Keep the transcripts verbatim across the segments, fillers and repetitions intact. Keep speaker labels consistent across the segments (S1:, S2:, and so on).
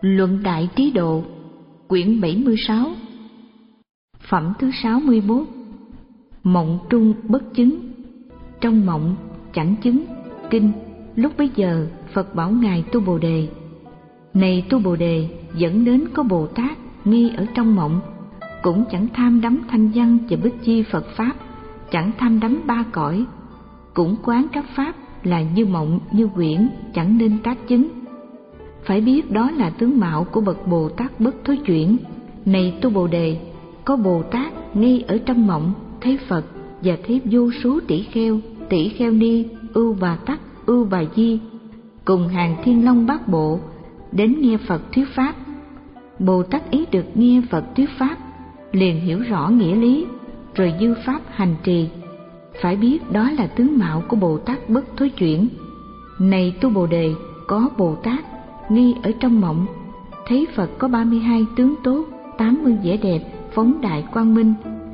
S1: Luận Đại Trí Độ, quyển bảy mươi sáu, phẩm thứ sáu mươi mốt. Mộng trung bất chứng, trong mộng chẳng chứng. Kinh. Lúc bấy giờ Phật bảo ngài Tu Bồ Đề: này Tu Bồ Đề, dẫn đến có Bồ Tát nghi ở trong mộng, cũng chẳng tham đắm thanh văn và bích chi Phật pháp, chẳng tham đắm ba cõi, cũng quán các pháp là như mộng như quyển, chẳng nên tác chứng. Phải biết đó là tướng mạo của bậc Bồ Tát bất thối chuyển. Này Tu Bồ Đề, có Bồ Tát nghi ở trong mộng thấy Phật và thấy vô số tỷ kheo, tỷ kheo ni, ưu bà tắc, ưu bà di, cùng hàng thiên long bát bộ đến nghe Phật thuyết pháp. Bồ Tát ấy được nghe Phật thuyết pháp, liền hiểu rõ nghĩa lý, rồi dư pháp hành trì. Phải biết đó là tướng mạo của Bồ Tát bất thối chuyển. Này Tu Bồ Đề, có Bồ Tát nghi ở trong mộng thấy Phật có ba mươi hai tướng tốt, tám mươi vẻ đẹp, phóng đại quang minh,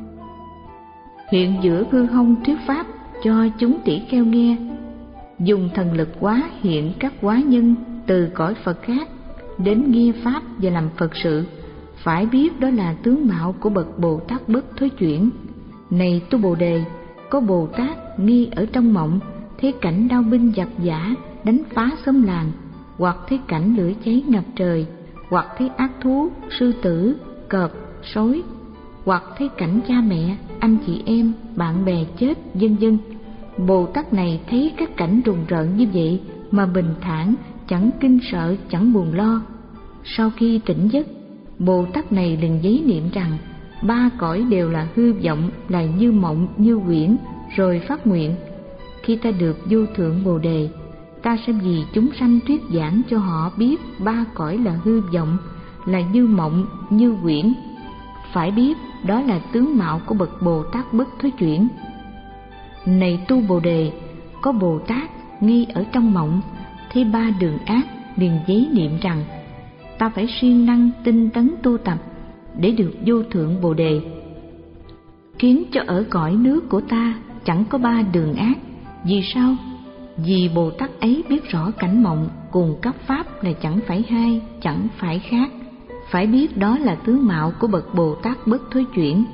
S1: hiện giữa hư không thuyết pháp cho chúng tỷ kheo nghe, dùng thần lực hóa hiện các hóa nhân từ cõi Phật khác đến nghe pháp và làm Phật sự. Phải biết đó là tướng mạo của bậc Bồ Tát bất thối chuyển. Này Tu Bồ Đề, có Bồ Tát nghi ở trong mộng thấy cảnh đao binh giặc giã đánh phá xóm làng, hoặc thấy cảnh lửa cháy ngập trời, hoặc thấy ác thú, sư tử, cọp, sói, hoặc thấy cảnh cha mẹ, anh chị em, bạn bè chết, vân vân. Bồ Tát này thấy các cảnh rùng rợn như vậy mà bình thản, chẳng kinh sợ, chẳng buồn lo. Sau khi tỉnh giấc, Bồ Tát này liền giấy niệm rằng ba cõi đều là hư vọng, là như mộng như quyển, rồi phát nguyện: khi ta được vô thượng Bồ Đề, ta sẽ vì chúng sanh thuyết giảng cho họ biết ba cõi là hư vọng, là như mộng như quyển. Phải biết đó là tướng mạo của bậc Bồ Tát bất thối chuyển. Này Tu Bồ Đề, có Bồ Tát nghi ở trong mộng thấy ba đường ác, liền giấy niệm rằng: ta phải siêng năng tinh tấn tu tập để được vô thượng Bồ Đề, khiến cho ở cõi nước của ta chẳng có ba đường ác. Vì sao? Vì Bồ Tát ấy biết rõ cảnh mộng cùng các pháp là chẳng phải hai, chẳng phải khác. Phải biết đó là tướng mạo của bậc Bồ Tát bất thối chuyển.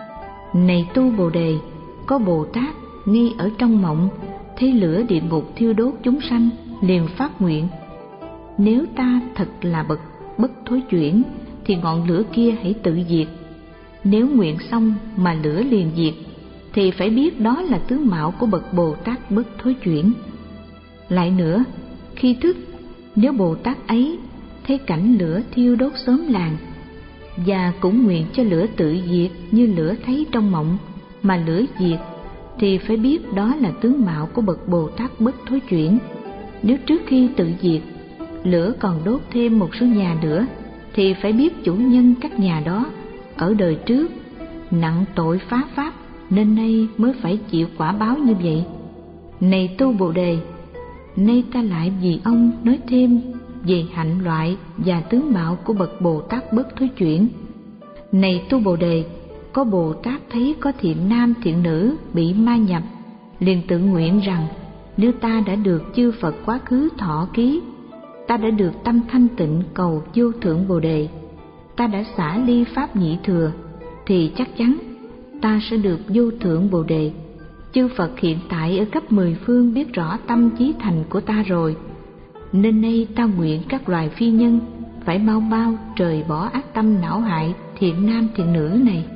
S1: Này Tu Bồ Đề, có Bồ Tát nghi ở trong mộng thấy lửa địa ngục thiêu đốt chúng sanh, liền phát nguyện: nếu ta thật là bậc bất thối chuyển thì ngọn lửa kia hãy tự diệt. Nếu nguyện xong mà lửa liền diệt thì phải biết đó là tướng mạo của bậc Bồ Tát bất thối chuyển. Lại nữa, khi thức, nếu Bồ Tát ấy thấy cảnh lửa thiêu đốt xóm làng, và cũng nguyện cho lửa tự diệt như lửa thấy trong mộng, mà lửa diệt, thì phải biết đó là tướng mạo của bậc Bồ Tát bất thối chuyển. Nếu trước khi tự diệt, lửa còn đốt thêm một số nhà nữa, thì phải biết chủ nhân các nhà đó ở đời trước nặng tội phá pháp, nên nay mới phải chịu quả báo như vậy. Này Tu Bồ Đề, nay ta lại vì ông nói thêm về hạnh loại và tướng mạo của bậc Bồ Tát bất thối chuyển. Này Tu Bồ Đề, có Bồ Tát thấy có thiện nam thiện nữ bị ma nhập, liền tự nguyện rằng: nếu ta đã được chư Phật quá khứ thọ ký, ta đã được tâm thanh tịnh cầu vô thượng Bồ Đề, ta đã xả ly pháp nhị thừa, thì chắc chắn ta sẽ được vô thượng Bồ Đề. Chư Phật hiện tại ở khắp mười phương biết rõ tâm chí thành của ta rồi, nên nay ta nguyện các loài phi nhân phải mau mau rời bỏ ác tâm não hại thiện nam thiện nữ này.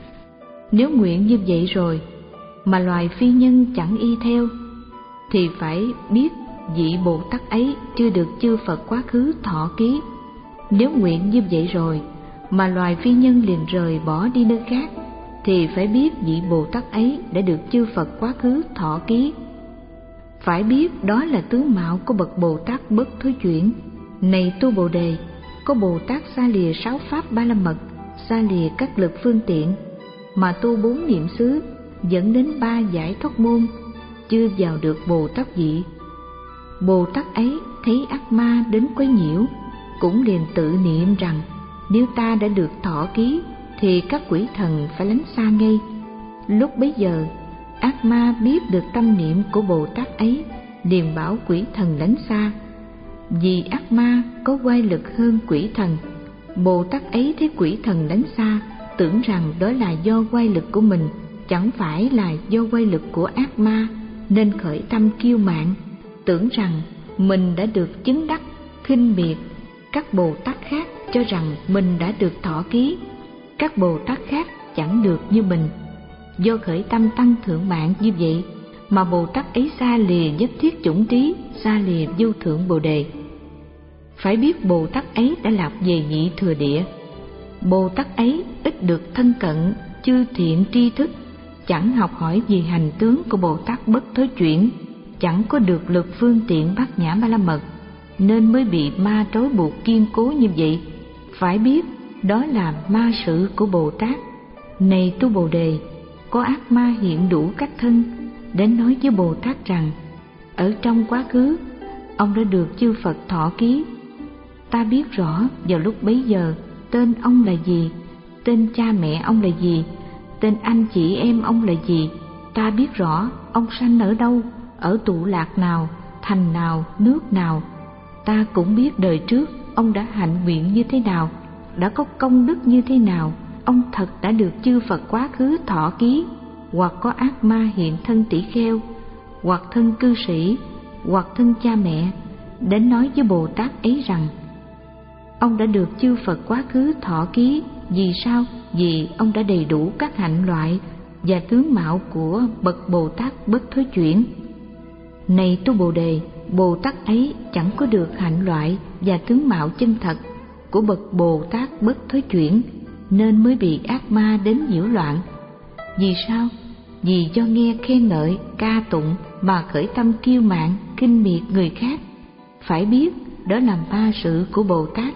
S1: Nếu nguyện như vậy rồi mà loài phi nhân chẳng y theo, thì phải biết vị Bồ Tát ấy chưa được chư Phật quá khứ thọ ký. Nếu nguyện như vậy rồi mà loài phi nhân liền rời bỏ đi nơi khác, thì phải biết vị Bồ Tát ấy đã được chư Phật quá khứ thọ ký. Phải biết đó là tướng mạo của bậc Bồ Tát bất thối chuyển. Này Tu Bồ Đề, có Bồ Tát xa lìa sáu pháp ba la mật, xa lìa các lực phương tiện, mà tu bốn niệm xứ, dẫn đến ba giải thoát môn, chưa vào được Bồ Tát vị. Bồ Tát ấy thấy ác ma đến quấy nhiễu, cũng liền tự niệm rằng: nếu ta đã được thọ ký thì các quỷ thần phải lánh xa ngay. Lúc bấy giờ, ác ma biết được tâm niệm của Bồ Tát ấy, liền bảo quỷ thần lánh xa. Vì ác ma có oai lực hơn quỷ thần, Bồ Tát ấy thấy quỷ thần đánh xa, tưởng rằng đó là do oai lực của mình, chẳng phải là do oai lực của ác ma, nên khởi tâm kiêu mạn, tưởng rằng mình đã được chứng đắc, khinh miệt các Bồ Tát khác, cho rằng mình đã được thọ ký. Các Bồ Tát khác chẳng được như mình. Do khởi tâm tăng thượng mạng như vậy mà Bồ Tát ấy xa lìa nhất thiết chủng trí, xa lìa vô thượng Bồ Đề. Phải biết Bồ Tát ấy đã lạc về nhị thừa địa. Bồ Tát ấy ít được thân cận chư thiện tri thức, chẳng học hỏi về hành tướng của Bồ Tát bất thối chuyển, chẳng có được lực phương tiện bát nhã ba la mật, nên mới bị ma trói buộc kiên cố như vậy. Phải biết đó là ma sự của Bồ Tát. Này tu Bồ Đề, có ác ma hiện đủ các thân, đến nói với Bồ Tát rằng: ở trong quá khứ ông đã được chư Phật thọ ký. Ta biết rõ vào lúc bấy giờ tên ông là gì, tên cha mẹ ông là gì, tên anh chị em ông là gì. Ta biết rõ ông sanh ở đâu, ở tụ lạc nào, thành nào, nước nào. Ta cũng biết đời trước ông đã hạnh nguyện như thế nào, đã có công đức như thế nào. Ông thật đã được chư Phật quá khứ thọ ký, hoặc có ác ma hiện thân tỷ kheo, hoặc thân cư sĩ, hoặc thân cha mẹ, đến nói với Bồ Tát ấy rằng: ông đã được chư Phật quá khứ thọ ký. Vì sao? Vì ông đã đầy đủ các hạnh loại và tướng mạo của bậc Bồ Tát bất thối chuyển. Này tu Bồ Đề, Bồ Tát ấy chẳng có được hạnh loại và tướng mạo chân thật của bậc Bồ Tát bất thối chuyển, nên mới bị ác ma đến nhiễu loạn. Vì sao? Vì do nghe khen ngợi, ca tụng mà khởi tâm kiêu mạn, khinh miệt người khác. Phải biết đó là ma sự của Bồ Tát.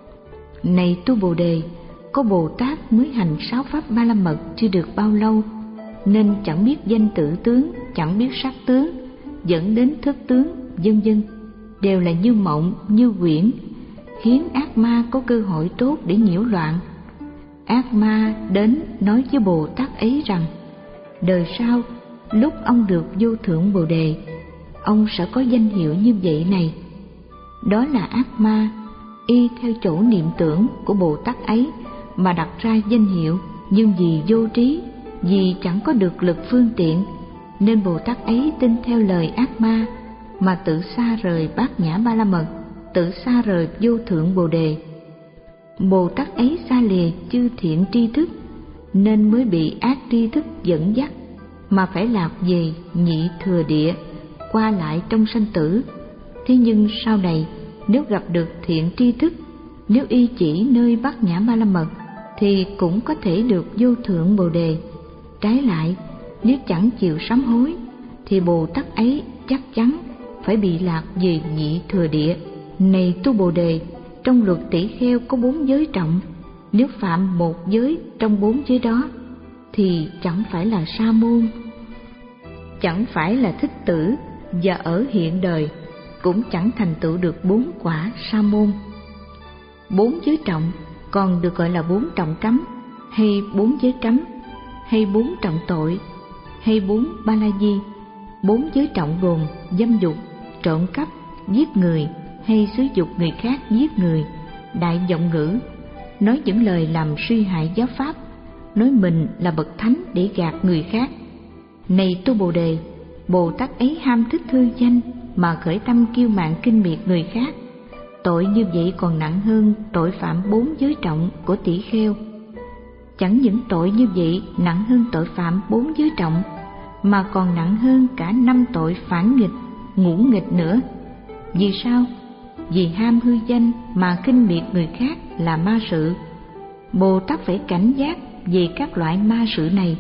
S1: Này tu Bồ Đề, có Bồ Tát mới hành sáu pháp ba la mật chưa được bao lâu, nên chẳng biết danh tự tướng, chẳng biết sắc tướng, dẫn đến thức tướng, vân vân, đều là như mộng, như quyển, khiến ác ma có cơ hội tốt để nhiễu loạn. Ác ma đến nói với Bồ Tát ấy rằng: đời sau, lúc ông được vô thượng Bồ Đề, ông sẽ có danh hiệu như vậy này. Đó là ác ma y theo chỗ niệm tưởng của Bồ Tát ấy mà đặt ra danh hiệu, nhưng vì vô trí, vì chẳng có được lực phương tiện, nên Bồ Tát ấy tin theo lời ác ma mà tự xa rời bát nhã ba la mật, tự xa rời vô thượng Bồ Đề. Bồ Tát ấy xa lìa chư thiện tri thức, nên mới bị ác tri thức dẫn dắt mà phải lạc về nhị thừa địa, qua lại trong sanh tử. Thế nhưng sau này, nếu gặp được thiện tri thức, nếu y chỉ nơi bát nhã ba la mật, thì cũng có thể được vô thượng Bồ Đề. Trái lại, nếu chẳng chịu sám hối, thì Bồ Tát ấy chắc chắn phải bị lạc về nhị thừa địa. Này tu Bồ Đề, trong luật tỷ kheo có bốn giới trọng, nếu phạm một giới trong bốn giới đó, thì chẳng phải là sa môn, chẳng phải là thích tử, và ở hiện đời cũng chẳng thành tựu được bốn quả sa môn. Bốn giới trọng còn được gọi là bốn trọng cấm, hay bốn giới cấm, hay bốn trọng tội, hay bốn ba la di. Bốn giới trọng gồm dâm dục, trộm cắp, giết người, hay xúi dục người khác giết người, đại vọng ngữ, nói những lời làm suy hại giáo pháp, nói mình là bậc thánh để gạt người khác. Này tu Bồ Đề, Bồ Tát ấy ham thích hư danh mà khởi tâm kiêu mạn khinh miệt người khác. Tội như vậy còn nặng hơn tội phạm bốn giới trọng của tỷ kheo. Chẳng những tội như vậy nặng hơn tội phạm bốn giới trọng, mà còn nặng hơn cả năm tội phản nghịch, ngũ nghịch nữa. Vì sao? Vì ham hư danh mà khinh miệt người khác là ma sự. Bồ Tát phải cảnh giác về các loại ma sự này.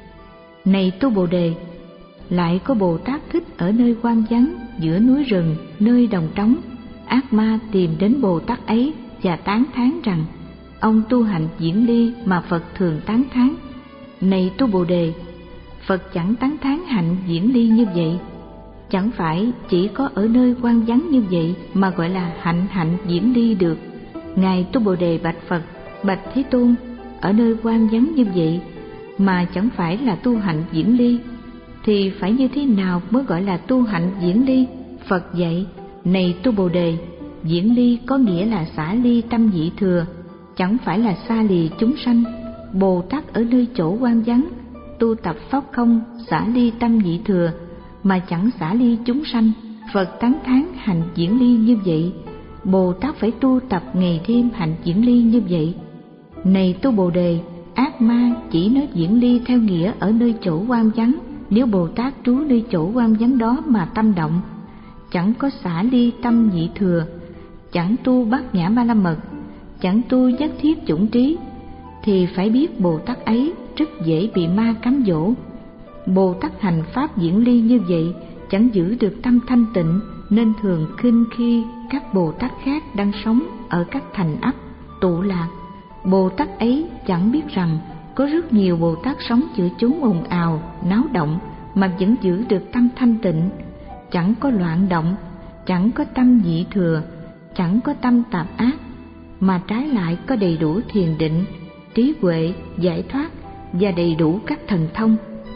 S1: Này tu Bồ Đề, lại có Bồ Tát thích ở nơi hoang vắng, giữa núi rừng, nơi đồng trống. Ác ma tìm đến Bồ Tát ấy và tán thán rằng: ông tu hạnh diễn ly mà Phật thường tán thán. Này tu Bồ Đề, Phật chẳng tán thán hạnh diễn ly như vậy. Chẳng phải chỉ có ở nơi hoang vắng như vậy mà gọi là hạnh hạnh diễn ly được. Ngài tu Bồ Đề bạch Phật: bạch Thế Tôn, ở nơi hoang vắng như vậy mà chẳng phải là tu hạnh diễn ly, thì phải như thế nào mới gọi là tu hạnh diễn ly? Phật dạy: này tu Bồ Đề, Diễn ly có nghĩa là xả ly tâm nhị thừa, chẳng phải là xa lìa chúng sanh. Bồ Tát ở nơi chỗ hoang vắng tu tập pháp không xả ly tâm nhị thừa mà chẳng xả ly chúng sanh. Phật tán thán hành diễn ly như vậy. Bồ Tát phải tu tập ngày đêm hành diễn ly như vậy. Này tu Bồ Đề, ác ma chỉ nói diễn ly theo nghĩa ở nơi chỗ hoang vắng. Nếu Bồ Tát trú nơi chỗ hoang vắng đó mà tâm động, chẳng có xả ly tâm nhị thừa, chẳng tu bát nhã ba la mật, chẳng tu nhất thiết chủng trí, thì phải biết Bồ Tát ấy rất dễ bị ma cám dỗ. Bồ Tát hành pháp diễn ly như vậy chẳng giữ được tâm thanh tịnh, nên thường khinh khi các Bồ Tát khác đang sống ở các thành ấp tụ lạc. Bồ Tát ấy chẳng biết rằng có rất nhiều Bồ Tát sống giữa chúng ồn ào náo động mà vẫn giữ được tâm thanh tịnh, chẳng có loạn động, chẳng có tâm nhị thừa, chẳng có tâm tạp ác, mà trái lại có đầy đủ thiền định, trí huệ, giải thoát và đầy đủ các thần thông.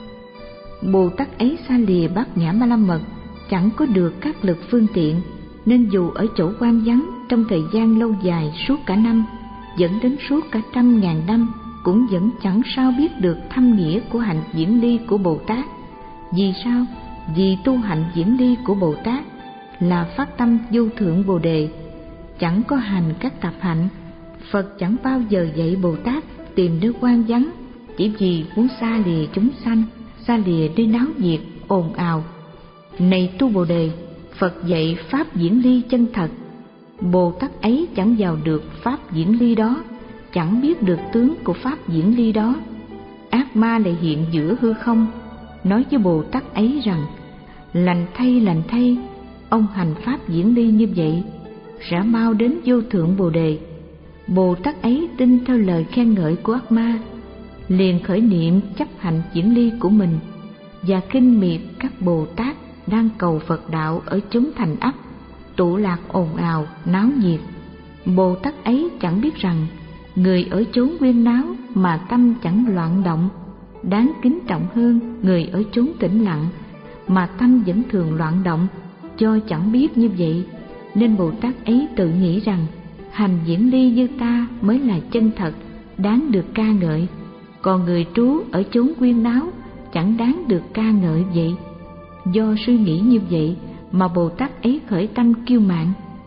S1: Bồ Tát ấy xa lìa bát nhã ba la mật, chẳng có được các lực phương tiện, nên dù ở chỗ hoang vắng trong thời gian lâu dài suốt cả năm, dẫn đến suốt cả trăm ngàn năm, cũng vẫn chẳng sao biết được thâm nghĩa của hạnh diễn ly của Bồ Tát. Vì sao? Vì tu hạnh diễn ly của Bồ Tát là phát tâm vô thượng Bồ Đề, chẳng có hành các tạp hạnh. Phật chẳng bao giờ dạy Bồ Tát tìm nơi hoang vắng chỉ vì muốn xa lìa chúng sanh, xa lìa nơi náo nhiệt ồn ào. Này tu Bồ Đề, Phật dạy pháp diễn ly chân thật. Bồ Tát ấy chẳng vào được pháp diễn ly đó, chẳng biết được tướng của pháp diễn ly đó. Ác ma lại hiện giữa hư không, nói với Bồ Tát ấy rằng: lành thay, lành thay, ông hành pháp diễn ly như vậy sẽ mau đến vô thượng Bồ Đề. Bồ Tát ấy tin theo lời khen ngợi của ác ma, liền khởi niệm chấp hành diễn ly của mình và kinh miệt các Bồ Tát đang cầu Phật đạo ở chúng thành ấp tụ lạc ồn ào náo nhiệt. Bồ Tát ấy chẳng biết rằng người ở chốn huyên náo mà tâm chẳng loạn động đáng kính trọng hơn người ở chốn tĩnh lặng mà tâm vẫn thường loạn động. Do chẳng biết như vậy nên Bồ Tát ấy tự nghĩ rằng hành diễn ly như ta mới là chân thật, đáng được ca ngợi, còn người trú ở chốn huyên náo chẳng đáng được ca ngợi vậy. Do suy nghĩ như vậy mà Bồ Tát ấy khởi tâm kiêu mạn.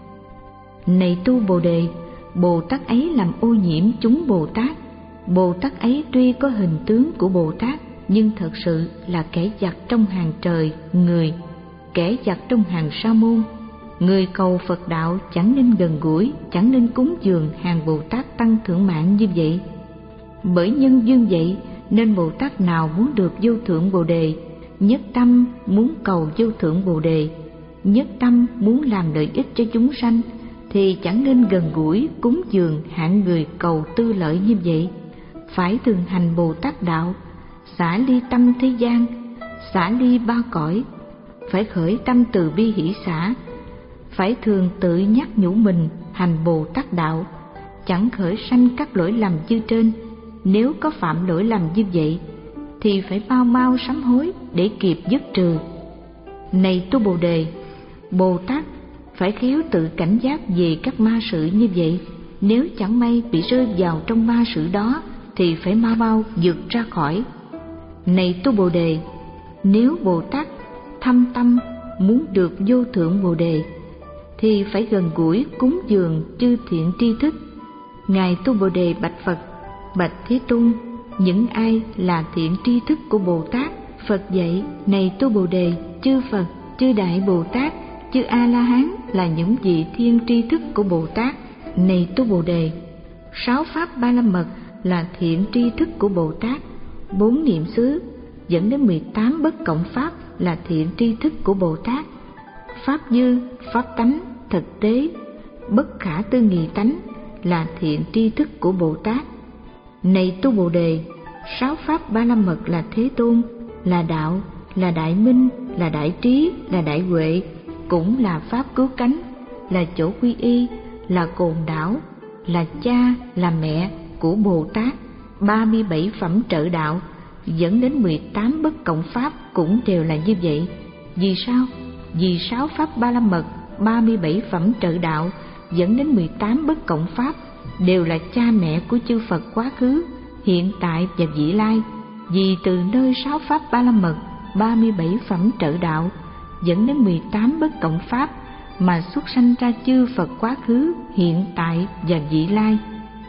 S1: Này tu Bồ Đề, Bồ Tát ấy làm ô nhiễm chúng Bồ Tát. Bồ Tát ấy tuy có hình tướng của Bồ Tát, nhưng thật sự là kẻ giặc trong hàng trời người, kẻ giặc trong hàng sa môn. Người cầu Phật đạo chẳng nên gần gũi, chẳng nên cúng dường hàng Bồ Tát tăng thượng mạng như vậy. Bởi nhân duyên vậy nên Bồ Tát nào muốn được vô thượng Bồ Đề, nhất tâm muốn cầu vô thượng Bồ Đề, nhất tâm muốn làm lợi ích cho chúng sanh, thì chẳng nên gần gũi cúng dường hạng người cầu tư lợi như vậy. Phải thường hành Bồ Tát đạo, xả ly tâm thế gian, xả ly ba cõi, phải khởi tâm từ bi hỷ xả, phải thường tự nhắc nhủ mình hành Bồ Tát đạo, chẳng khởi sanh các lỗi lầm như trên. Nếu có phạm lỗi lầm như vậy thì phải mau mau sám hối để kịp dứt trừ. Này tu Bồ Đề, Bồ Tát phải khéo tự cảnh giác về các ma sự như vậy. Nếu chẳng may bị rơi vào trong ma sự đó thì phải mau mau vượt ra khỏi. Này tu Bồ Đề, nếu Bồ Tát thâm tâm muốn được vô thượng Bồ Đề thì phải gần gũi cúng dường chư thiện tri thức. Ngài tu Bồ Đề bạch Phật: bạch Thế Tôn, những ai là thiện tri thức của Bồ Tát? Phật dạy: này tu Bồ Đề, chư Phật, chư Đại Bồ Tát, chư A La Hán là những vị thiên tri thức của Bồ Tát. Này tu Bồ Đề, sáu pháp ba la mật là thiện tri thức của Bồ Tát, bốn niệm xứ dẫn đến mười tám bất cộng pháp là thiện tri thức của Bồ Tát, pháp dư, pháp tánh, thực tế, bất khả tư nghị tánh là thiện tri thức của Bồ Tát. Này tu Bồ Đề, sáu pháp ba la mật là Thế Tôn, là đạo, là đại minh, là đại trí, là đại huệ, cũng là pháp cứu cánh, là chỗ quy y, là cồn đảo, là cha, là mẹ của Bồ Tát. Ba mươi bảy phẩm trợ đạo dẫn đến mười tám bất cộng pháp cũng đều là như vậy. Vì sao? Vì sáu pháp ba la mật ba mươi bảy phẩm trợ đạo dẫn đến mười tám bất cộng pháp đều là cha mẹ của chư Phật quá khứ, hiện tại và vị lai. Vì từ nơi sáu pháp ba la mật, ba mươi bảy phẩm trợ đạo dẫn đến mười tám bất cộng pháp mà xuất sanh ra chư Phật quá khứ, hiện tại và vị lai.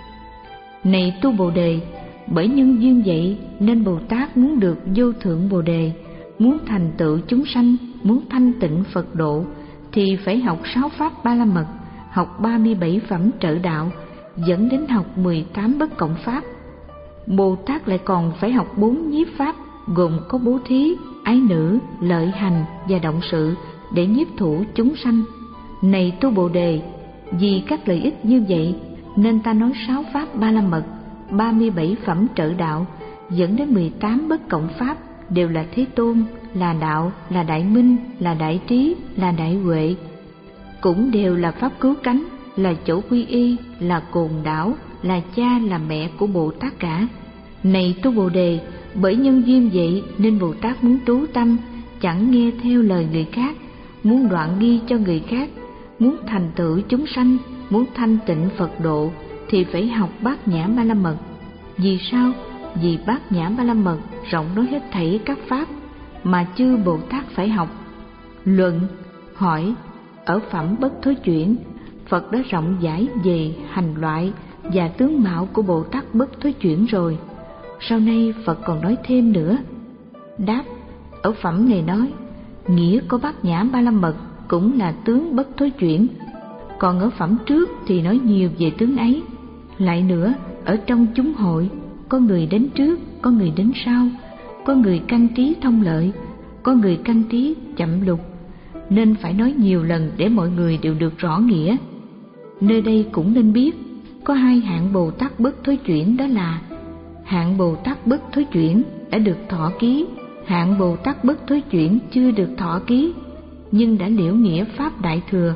S1: Này tu Bồ Đề, bởi nhân duyên vậy nên Bồ Tát muốn được vô thượng Bồ Đề, muốn thành tựu chúng sanh, muốn thanh tịnh Phật độ thì phải học sáu pháp ba la mật, học ba mươi bảy phẩm trợ đạo dẫn đến học mười tám bất cộng pháp. Bồ Tát lại còn phải học bốn nhiếp pháp gồm có bố thí, ái nữ, lợi hành và động sự để nhiếp thủ chúng sanh. Này tu Bồ Đề, vì các lợi ích như vậy nên ta nói sáu pháp ba la mật, ba mươi bảy phẩm trợ đạo dẫn đến mười tám bất cộng pháp đều là Thế Tôn, là đạo, là đại minh, là đại trí, là đại huệ, cũng đều là pháp cứu cánh, là chỗ quy y, là cồn đảo, là cha, là mẹ của Bồ Tát cả. Này tu Bồ Đề, bởi nhân duyên vậy nên Bồ Tát muốn trú tâm, chẳng nghe theo lời người khác, muốn đoạn nghi cho người khác, muốn thành tựu chúng sanh, muốn thanh tịnh Phật độ thì phải học Bát Nhã Ba La Mật. Vì sao? Vì Bát Nhã Ba La Mật rộng nói hết thảy các pháp mà chư Bồ Tát phải học. Luận hỏi: ở phẩm bất thối chuyển, Phật đã rộng giải về hành loại và tướng mạo của Bồ Tát bất thối chuyển rồi, sau này Phật còn nói thêm nữa. Đáp: ở phẩm này nói nghĩa của Bát Nhã Ba La Mật cũng là tướng bất thối chuyển, còn ở phẩm trước thì nói nhiều về tướng ấy. Lại nữa, ở trong chúng hội, có người đến trước, có người đến sau, có người căn trí thông lợi, có người căn trí chậm lục, nên phải nói nhiều lần để mọi người đều được rõ nghĩa. Nơi đây cũng nên biết, có hai hạng Bồ Tát bất thối chuyển, đó là hạng Bồ Tát bất thối chuyển đã được thọ ký, hạng Bồ Tát bất thối chuyển chưa được thọ ký nhưng đã liễu nghĩa pháp đại thừa.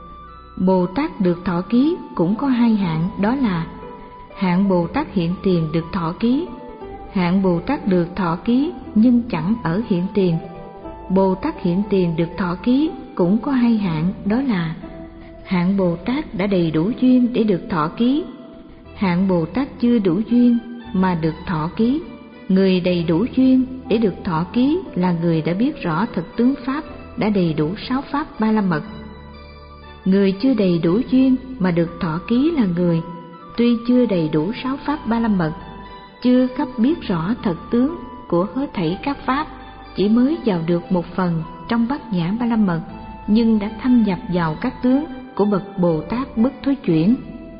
S1: Bồ Tát được thọ ký cũng có hai hạng, đó là hạng Bồ Tát hiện tiền được thọ ký, hạng Bồ Tát được thọ ký nhưng chẳng ở hiện tiền. Bồ Tát hiện tiền được thọ ký cũng có hai hạng, đó là hạng Bồ Tát đã đầy đủ duyên để được thọ ký, hạng Bồ Tát chưa đủ duyên mà được thọ ký. Người đầy đủ duyên để được thọ ký là người đã biết rõ thực tướng pháp, đã đầy đủ sáu pháp ba la mật. Người chưa đầy đủ duyên mà được thọ ký là người tuy chưa đầy đủ sáu pháp ba la mật, chưa khắp biết rõ thật tướng của hết thảy các pháp, chỉ mới vào được một phần trong Bát Nhã Ba La Mật, nhưng đã thâm nhập vào các tướng của bậc Bồ Tát bất thối chuyển.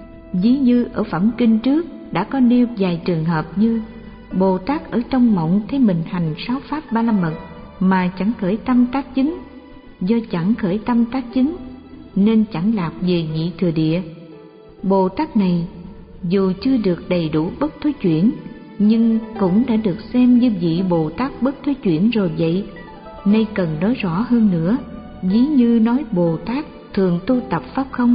S1: Ví như ở phẩm kinh trước đã có nêu vài trường hợp như Bồ Tát ở trong mộng thấy mình hành sáu pháp ba la mật mà chẳng khởi tâm tác chứng, do chẳng khởi tâm tác chứng nên chẳng lạc về nhị thừa địa. Bồ Tát này dù chưa được đầy đủ bất thối chuyển nhưng cũng đã được xem như vị Bồ Tát bất thối chuyển rồi vậy. Nay cần nói rõ hơn nữa, ví như nói Bồ Tát thường tu tập pháp không,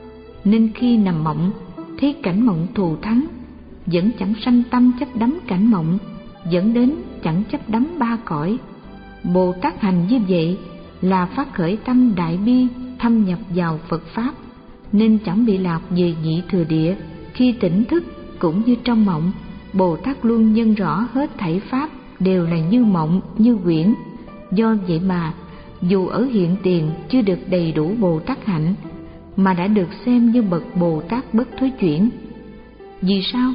S1: nên khi nằm mộng thấy cảnh mộng thù thắng, vẫn chẳng sanh tâm chấp đắm cảnh mộng, dẫn đến chẳng chấp đắm ba cõi. Bồ Tát hành như vậy là phát khởi tâm đại bi, thâm nhập vào Phật pháp, nên chẳng bị lạc về nhị thừa địa. Khi tỉnh thức cũng như trong mộng, Bồ Tát luôn nhân rõ hết thảy pháp đều là như mộng, như quyển. Do vậy mà dù ở hiện tiền chưa được đầy đủ Bồ Tát hạnh mà đã được xem như bậc Bồ Tát bất thối chuyển. Vì sao?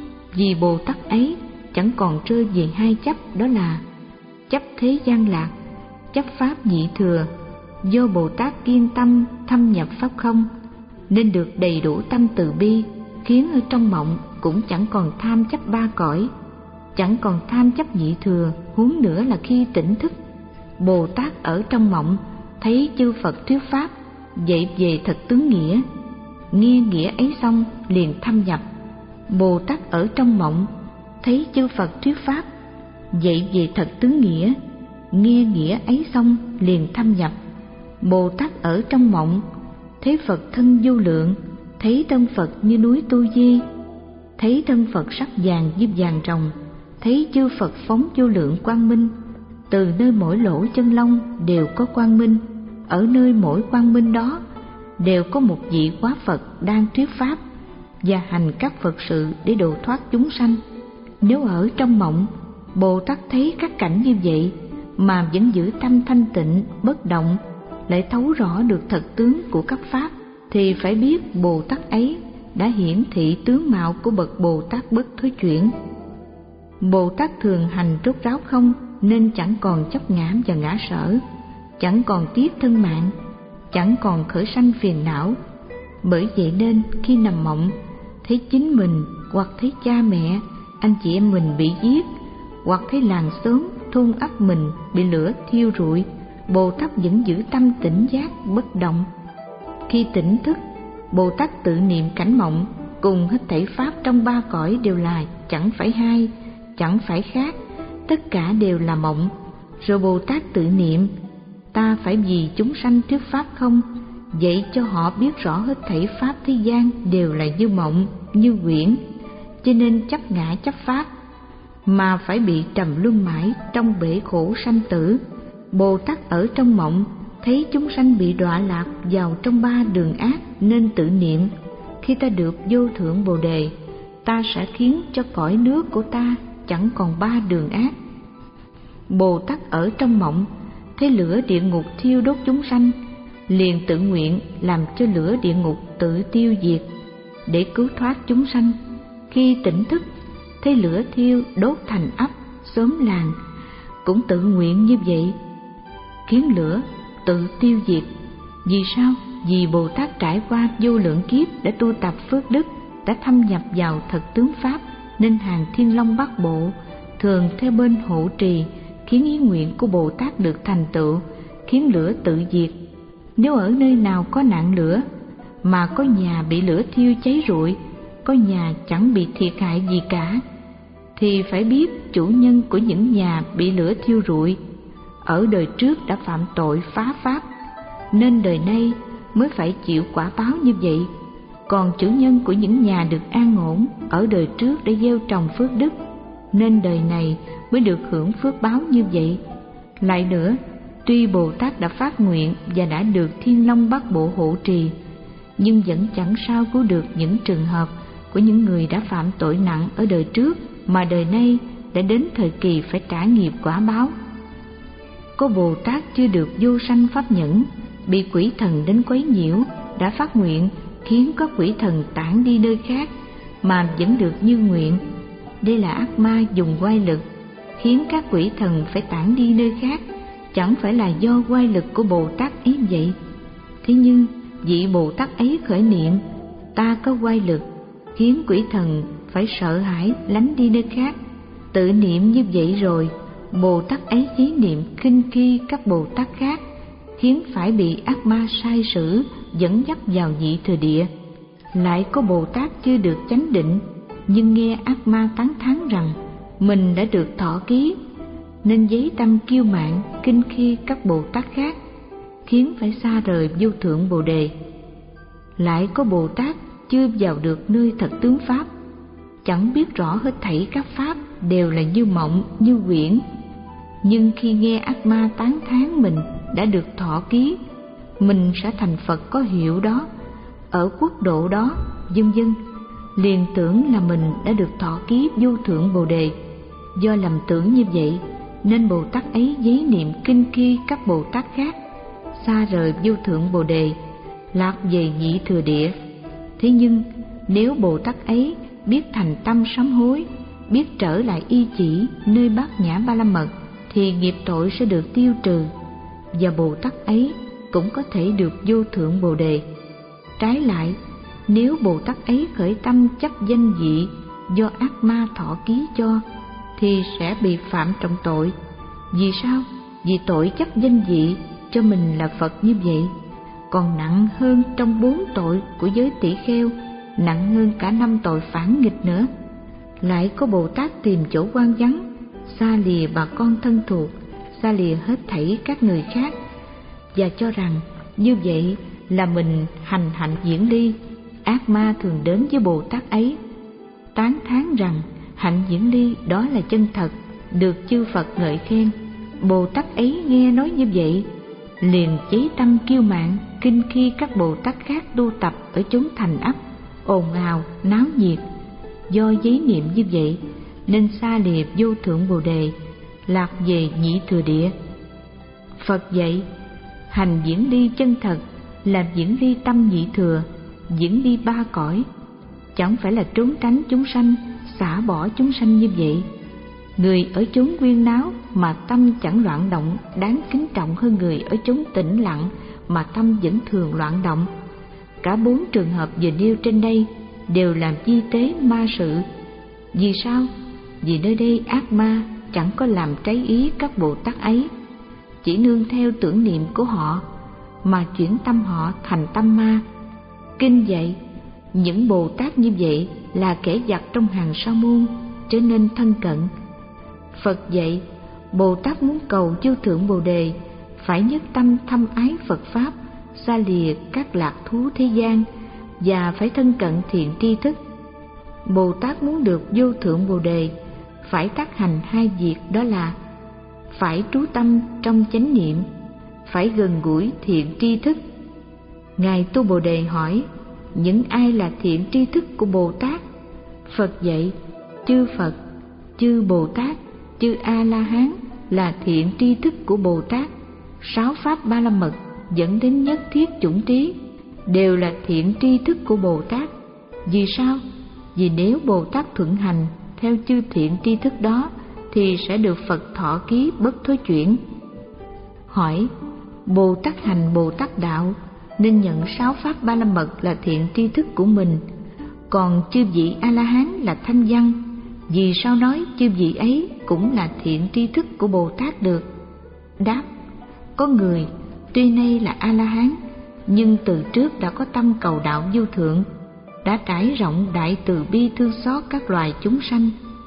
S1: Vì Bồ Tát ấy chẳng còn rơi về hai chấp, đó là chấp thế gian lạc, chấp pháp nhị thừa. Do Bồ Tát kiên tâm thâm nhập pháp không nên được đầy đủ tâm từ bi, khiến ở trong mộng cũng chẳng còn tham chấp ba cõi, chẳng còn tham chấp nhị thừa. Huống nữa là khi tỉnh thức, Bồ Tát ở trong mộng thấy chư Phật thuyết pháp, dạy về thật tướng nghĩa, nghe nghĩa ấy xong liền thâm nhập. Bồ Tát ở trong mộng thấy chư Phật thuyết pháp, dạy về thật tướng nghĩa, nghe nghĩa ấy xong liền thâm nhập. Bồ Tát ở trong mộng thấy Phật thân vô lượng, thấy thân Phật như núi Tu Di, thấy thân Phật sắc vàng như vàng rồng, thấy chư Phật phóng vô lượng quang minh, từ nơi mỗi lỗ chân lông đều có quang minh. ở nơi mỗi quang minh đó đều có một vị quá Phật đang thuyết pháp và hành các Phật sự để độ thoát chúng sanh. Nếu ở trong mộng, Bồ Tát thấy các cảnh như vậy mà vẫn giữ tâm thanh tịnh, bất động, lại thấu rõ được thật tướng của các pháp, thì phải biết Bồ Tát ấy đã hiển thị tướng mạo của bậc Bồ Tát bất thối chuyển. Bồ Tát thường hành rốt ráo không, nên chẳng còn chấp ngã và ngã sở, chẳng còn tiếc thân mạng, chẳng còn khởi sanh phiền não. Bởi vậy nên khi nằm mộng, thấy chính mình hoặc thấy cha mẹ, anh chị em mình bị giết, hoặc thấy làng xóm, thôn ấp mình bị lửa thiêu rụi, Bồ Tát vẫn giữ tâm tỉnh giác bất động. Khi tỉnh thức, Bồ Tát tự niệm cảnh mộng cùng hết thảy pháp trong ba cõi đều là chẳng phải hai, chẳng phải khác, tất cả đều là mộng. Rồi Bồ Tát tự niệm: ta phải vì chúng sanh thuyết pháp không, dạy cho họ biết rõ hết thảy pháp thế gian đều là như mộng, như huyễn, cho nên chấp ngã chấp pháp mà phải bị trầm luân mãi trong bể khổ sanh tử. Bồ Tát ở trong mộng thấy chúng sanh bị đọa lạc vào trong ba đường ác, nên tự niệm: khi ta được vô thượng Bồ đề, ta sẽ khiến cho cõi nước của ta chẳng còn ba đường ác. Bồ Tát ở trong mộng thấy lửa địa ngục thiêu đốt chúng sanh, liền tự nguyện làm cho lửa địa ngục tự tiêu diệt để cứu thoát chúng sanh. Khi tỉnh thức thấy lửa thiêu đốt thành ấp, xóm làng, cũng tự nguyện như vậy, khiến lửa tự tiêu diệt. Vì sao? Vì Bồ Tát trải qua vô lượng kiếp đã tu tập phước đức, đã thâm nhập vào thật tướng pháp, nên hàng Thiên Long Bát Bộ thường theo bên hộ trì, khiến ý nguyện của Bồ Tát được thành tựu, khiến lửa tự diệt. Nếu ở nơi nào có nạn lửa, mà có nhà bị lửa thiêu cháy rụi, có nhà chẳng bị thiệt hại gì cả, thì phải biết chủ nhân của những nhà bị lửa thiêu rụi ở đời trước đã phạm tội phá pháp, nên đời nay mới phải chịu quả báo như vậy. Còn chủ nhân của những nhà được an ổn ở đời trước đã gieo trồng phước đức, nên đời này mới được hưởng phước báo như vậy. Lại nữa, tuy Bồ Tát đã phát nguyện và đã được Thiên Long Bát Bộ hộ trì, nhưng vẫn chẳng sao cứu được những trường hợp của những người đã phạm tội nặng ở đời trước, mà đời nay đã đến thời kỳ phải trả nghiệp quả báo. Có Bồ Tát chưa được vô sanh pháp nhẫn, bị quỷ thần đến quấy nhiễu, đã phát nguyện khiến có quỷ thần tản đi nơi khác, mà vẫn được như nguyện. Đây là ác ma dùng oai lực khiến các quỷ thần phải tản đi nơi khác, chẳng phải là do oai lực của Bồ Tát ấy vậy. Thế nhưng vị Bồ Tát ấy khởi niệm: ta có oai lực khiến quỷ thần phải sợ hãi lánh đi nơi khác. Tự niệm như vậy rồi, Bồ Tát ấy chí niệm khinh khi các Bồ Tát khác, khiến phải bị ác ma sai sử dẫn dắt vào nhị thừa địa. Lại có Bồ Tát chưa được chánh định, nhưng nghe ác ma tán thán rằng mình đã được thọ ký, nên giấy tâm kiêu mạn khinh khi các Bồ Tát khác, khiến phải xa rời vô thượng Bồ đề. Lại có Bồ Tát chưa vào được nơi thật tướng pháp, chẳng biết rõ hết thảy các pháp đều là như mộng, như huyễn, nhưng khi nghe ác ma tán thán mình đã được thọ ký, mình sẽ thành Phật có hiệu đó, ở quốc độ đó, vân vân, liền tưởng là mình đã được thọ ký vô thượng Bồ đề. Do lầm tưởng như vậy, nên Bồ Tát ấy giấy niệm kinh khi các Bồ Tát khác, xa rời vô thượng Bồ đề, lạc về nhị thừa địa. Thế nhưng nếu Bồ Tát ấy biết thành tâm sám hối, biết trở lại y chỉ nơi bát nhã ba la mật, thì nghiệp tội sẽ được tiêu trừ, và Bồ Tát ấy cũng có thể được vô thượng Bồ đề. Trái lại, nếu Bồ Tát ấy khởi tâm chấp danh vị do ác ma thọ ký cho, thì sẽ bị phạm trọng tội. Vì sao? Vì tội chấp danh vị cho mình là Phật như vậy còn nặng hơn trong bốn tội của giới tỷ kheo, nặng hơn cả năm tội phản nghịch nữa. Lại có Bồ Tát tìm chỗ quan vắng, xa lìa bà con thân thuộc, xa lìa hết thảy các người khác, và cho rằng như vậy là mình hành hạnh diễn ly. Ác ma thường đến với Bồ Tát ấy, tán thán rằng hạnh diễn ly đó là chân thật, được chư Phật ngợi khen. Bồ Tát ấy nghe nói như vậy, liền cháy tâm kiêu mạn kinh khi các Bồ Tát khác tu tập ở chốn thành ấp, ồn ào, náo nhiệt. Do giấy niệm như vậy nên xa lìa vô thượng Bồ Đề, lạc về nhị thừa địa. Phật dạy, hành diễn ly chân thật là diễn ly tâm nhị thừa, diễn ly ba cõi, chẳng phải là trốn tránh chúng sanh, xả bỏ chúng sanh như vậy. Người ở chốn quyên náo mà tâm chẳng loạn động đáng kính trọng hơn người ở chốn tĩnh lặng mà tâm vẫn thường loạn động. Cả bốn trường hợp vừa nêu trên đây đều làm di tế ma sự. Vì sao? Vì nơi đây ác ma chẳng có làm trái ý các Bồ Tát ấy, chỉ nương theo tưởng niệm của họ mà chuyển tâm họ thành tâm ma. Kinh dạy, những Bồ Tát như vậy là kẻ giặc trong hàng sa môn, trở nên thân cận. Phật dạy, Bồ Tát muốn cầu vô thượng Bồ Đề phải nhất tâm thâm ái Phật Pháp, xa lìa các lạc thú thế gian, và phải thân cận thiện tri thức. Bồ Tát muốn được vô thượng Bồ Đề phải tác hành hai việc, đó là phải trú tâm trong chánh niệm, phải gần gũi thiện tri thức. Ngài Tu Bồ Đề hỏi, những ai là thiện tri thức của Bồ Tát? Phật dạy, chư Phật, chư Bồ Tát, chư A-la-hán là thiện tri thức của Bồ Tát. Sáu pháp ba la mật dẫn đến nhất thiết chủng trí đều là thiện tri thức của Bồ Tát. Vì sao? Vì nếu Bồ Tát thuận hành theo chư thiện tri thức đó thì sẽ được Phật thọ ký bất thối chuyển. Hỏi, Bồ Tát hành Bồ Tát đạo nên nhận sáu pháp ba la mật là thiện tri thức của mình, còn chư vị A-la-hán là thanh văn, vì sao nói chư vị ấy cũng là thiện tri thức của Bồ Tát được? Đáp, có người tuy nay là A-la-hán nhưng từ trước đã có tâm cầu đạo vô thượng, đã trải rộng đại từ bi thương xót các loài chúng sanh.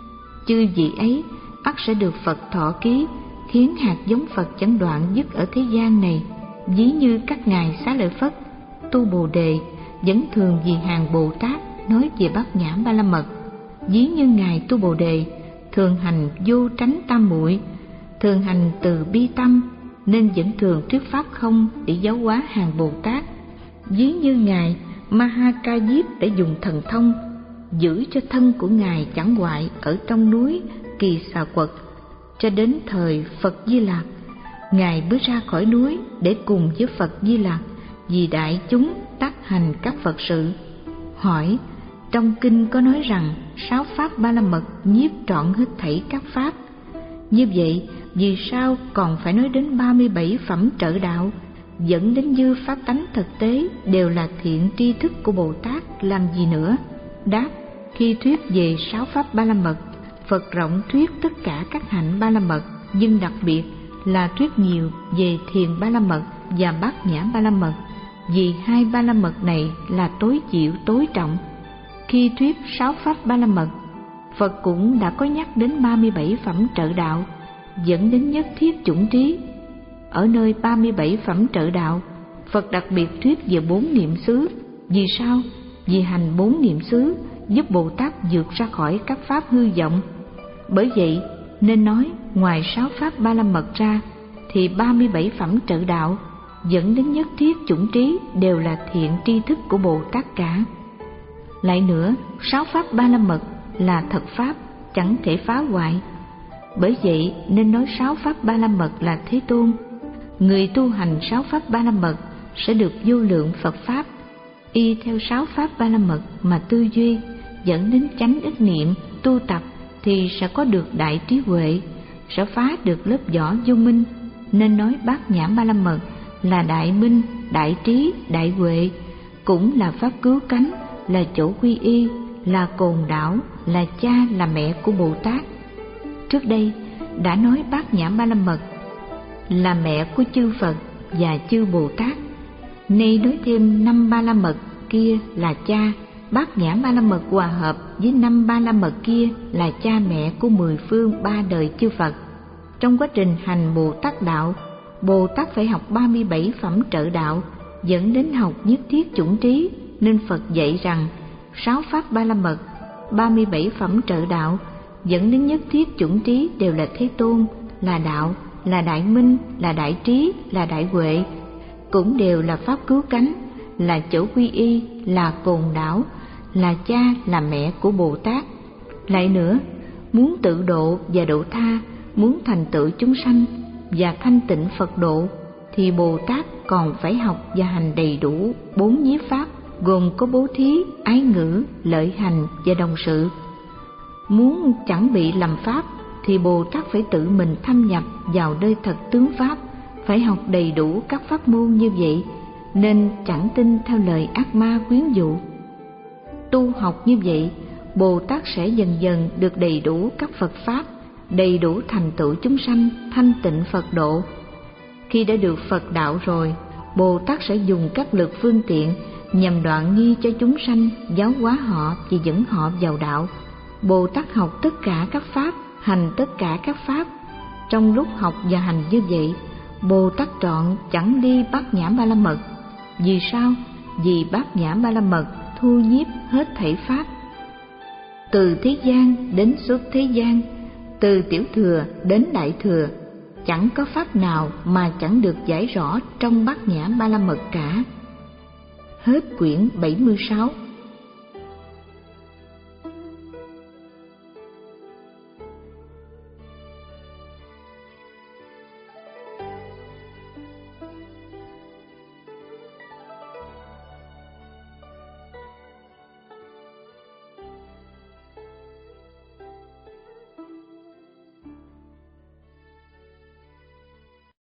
S1: Chư vị ấy ắt sẽ được Phật thọ ký, khiến hạt giống Phật chẳng đoạn dứt ở thế gian này. Ví như các ngài Xá Lợi Phất, Tu Bồ Đề vẫn thường vì hàng Bồ Tát nói về bát nhã ba la mật. Ví như ngài Tu Bồ Đề thường hành vô tránh tam muội, thường hành từ bi tâm, nên vẫn thường thuyết pháp không để giáo hóa hàng Bồ Tát. Ví như ngài Ma-ha-ca Diếp đã dùng thần thông giữ cho thân của ngài chẳng hoại ở trong núi Kỳ Xà Quật, cho đến thời Phật Di Lặc, ngài bước ra khỏi núi để cùng với Phật Di Lặc vì đại chúng tác hành các Phật sự. Hỏi, trong kinh có nói rằng sáu pháp ba la mật nhiếp trọn hết thảy các pháp, như vậy vì sao còn phải nói đến ba mươi bảy phẩm trợ đạo dẫn đến dư pháp tánh thực tế đều là thiện tri thức của Bồ Tát làm gì nữa? Đáp, khi thuyết về sáu pháp ba la mật, Phật rộng thuyết tất cả các hạnh ba la mật, nhưng đặc biệt là thuyết nhiều về thiền ba la mật và bát nhã ba la mật, vì hai ba la mật này là tối chịu tối trọng. Khi thuyết sáu pháp ba la mật, Phật cũng đã có nhắc đến ba mươi bảy phẩm trợ đạo dẫn đến nhất thiết chủng trí. Ở nơi ba mươi bảy phẩm trợ đạo, Phật đặc biệt thuyết về bốn niệm xứ. Vì sao? Vì hành bốn niệm xứ giúp Bồ Tát vượt ra khỏi các pháp hư vọng. Bởi vậy nên nói ngoài sáu pháp ba la mật ra thì ba mươi bảy phẩm trợ đạo dẫn đến nhất thiết chủng trí đều là thiện tri thức của Bồ Tát cả. Lại nữa, sáu pháp ba la mật là thật pháp, chẳng thể phá hoại. Bởi vậy nên nói sáu pháp ba la mật là Thế Tôn. Người tu hành sáu pháp ba la mật sẽ được vô lượng Phật pháp. Y theo sáu pháp ba la mật mà tư duy, dẫn đến chánh ức niệm, tu tập thì sẽ có được đại trí huệ, sẽ phá được lớp vỏ vô minh. Nên nói bát nhã ba la mật là đại minh, đại trí, đại huệ, cũng là pháp cứu cánh, là chỗ quy y, là cồn đảo, là cha, là mẹ của Bồ Tát. Trước đây đã nói bát nhã ba la mật là mẹ của chư Phật và chư Bồ Tát. Nay nói thêm năm ba la mật kia là cha, bát nhã ba la mật hòa hợp với năm ba la mật kia là cha mẹ của mười phương ba đời chư Phật. Trong quá trình hành Bồ Tát đạo, Bồ Tát phải học ba mươi bảy phẩm trợ đạo dẫn đến học nhất thiết chủng trí, nên Phật dạy rằng sáu pháp ba la mật, ba mươi bảy phẩm trợ đạo dẫn đến nhất thiết chủng trí đều là Thế Tôn, là đạo, là đại minh, là đại trí, là đại huệ, cũng đều là pháp cứu cánh, là chỗ quy y, là cồn đảo, là cha, là mẹ của Bồ Tát. Lại nữa, muốn tự độ và độ tha, muốn thành tựu chúng sanh và thanh tịnh Phật độ, thì Bồ Tát còn phải học và hành đầy đủ bốn nhiếp pháp, gồm có bố thí, ái ngữ, lợi hành và đồng sự. Muốn chẳng bị lầm pháp, thì Bồ Tát phải tự mình thâm nhập vào nơi thật tướng pháp, phải học đầy đủ các pháp môn như vậy, nên chẳng tin theo lời ác ma quyến dụ. Tu học như vậy, Bồ Tát sẽ dần dần được đầy đủ các Phật pháp, đầy đủ thành tựu chúng sanh, thanh tịnh Phật độ. Khi đã được Phật đạo rồi, Bồ Tát sẽ dùng các lực phương tiện nhằm đoạn nghi cho chúng sanh, giáo hóa họ và dẫn họ vào đạo. Bồ Tát học tất cả các pháp, hành tất cả các pháp. Trong lúc học và hành như vậy, Bồ Tát trọn chẳng đi Bát Nhã Ba La Mật. Vì sao? Vì Bát Nhã Ba La Mật thu nhiếp hết thảy pháp. Từ thế gian đến xuất thế gian, từ tiểu thừa đến đại thừa, chẳng có pháp nào mà chẳng được giải rõ trong Bát Nhã Ba La Mật cả. Hết quyển bảy mươi sáu.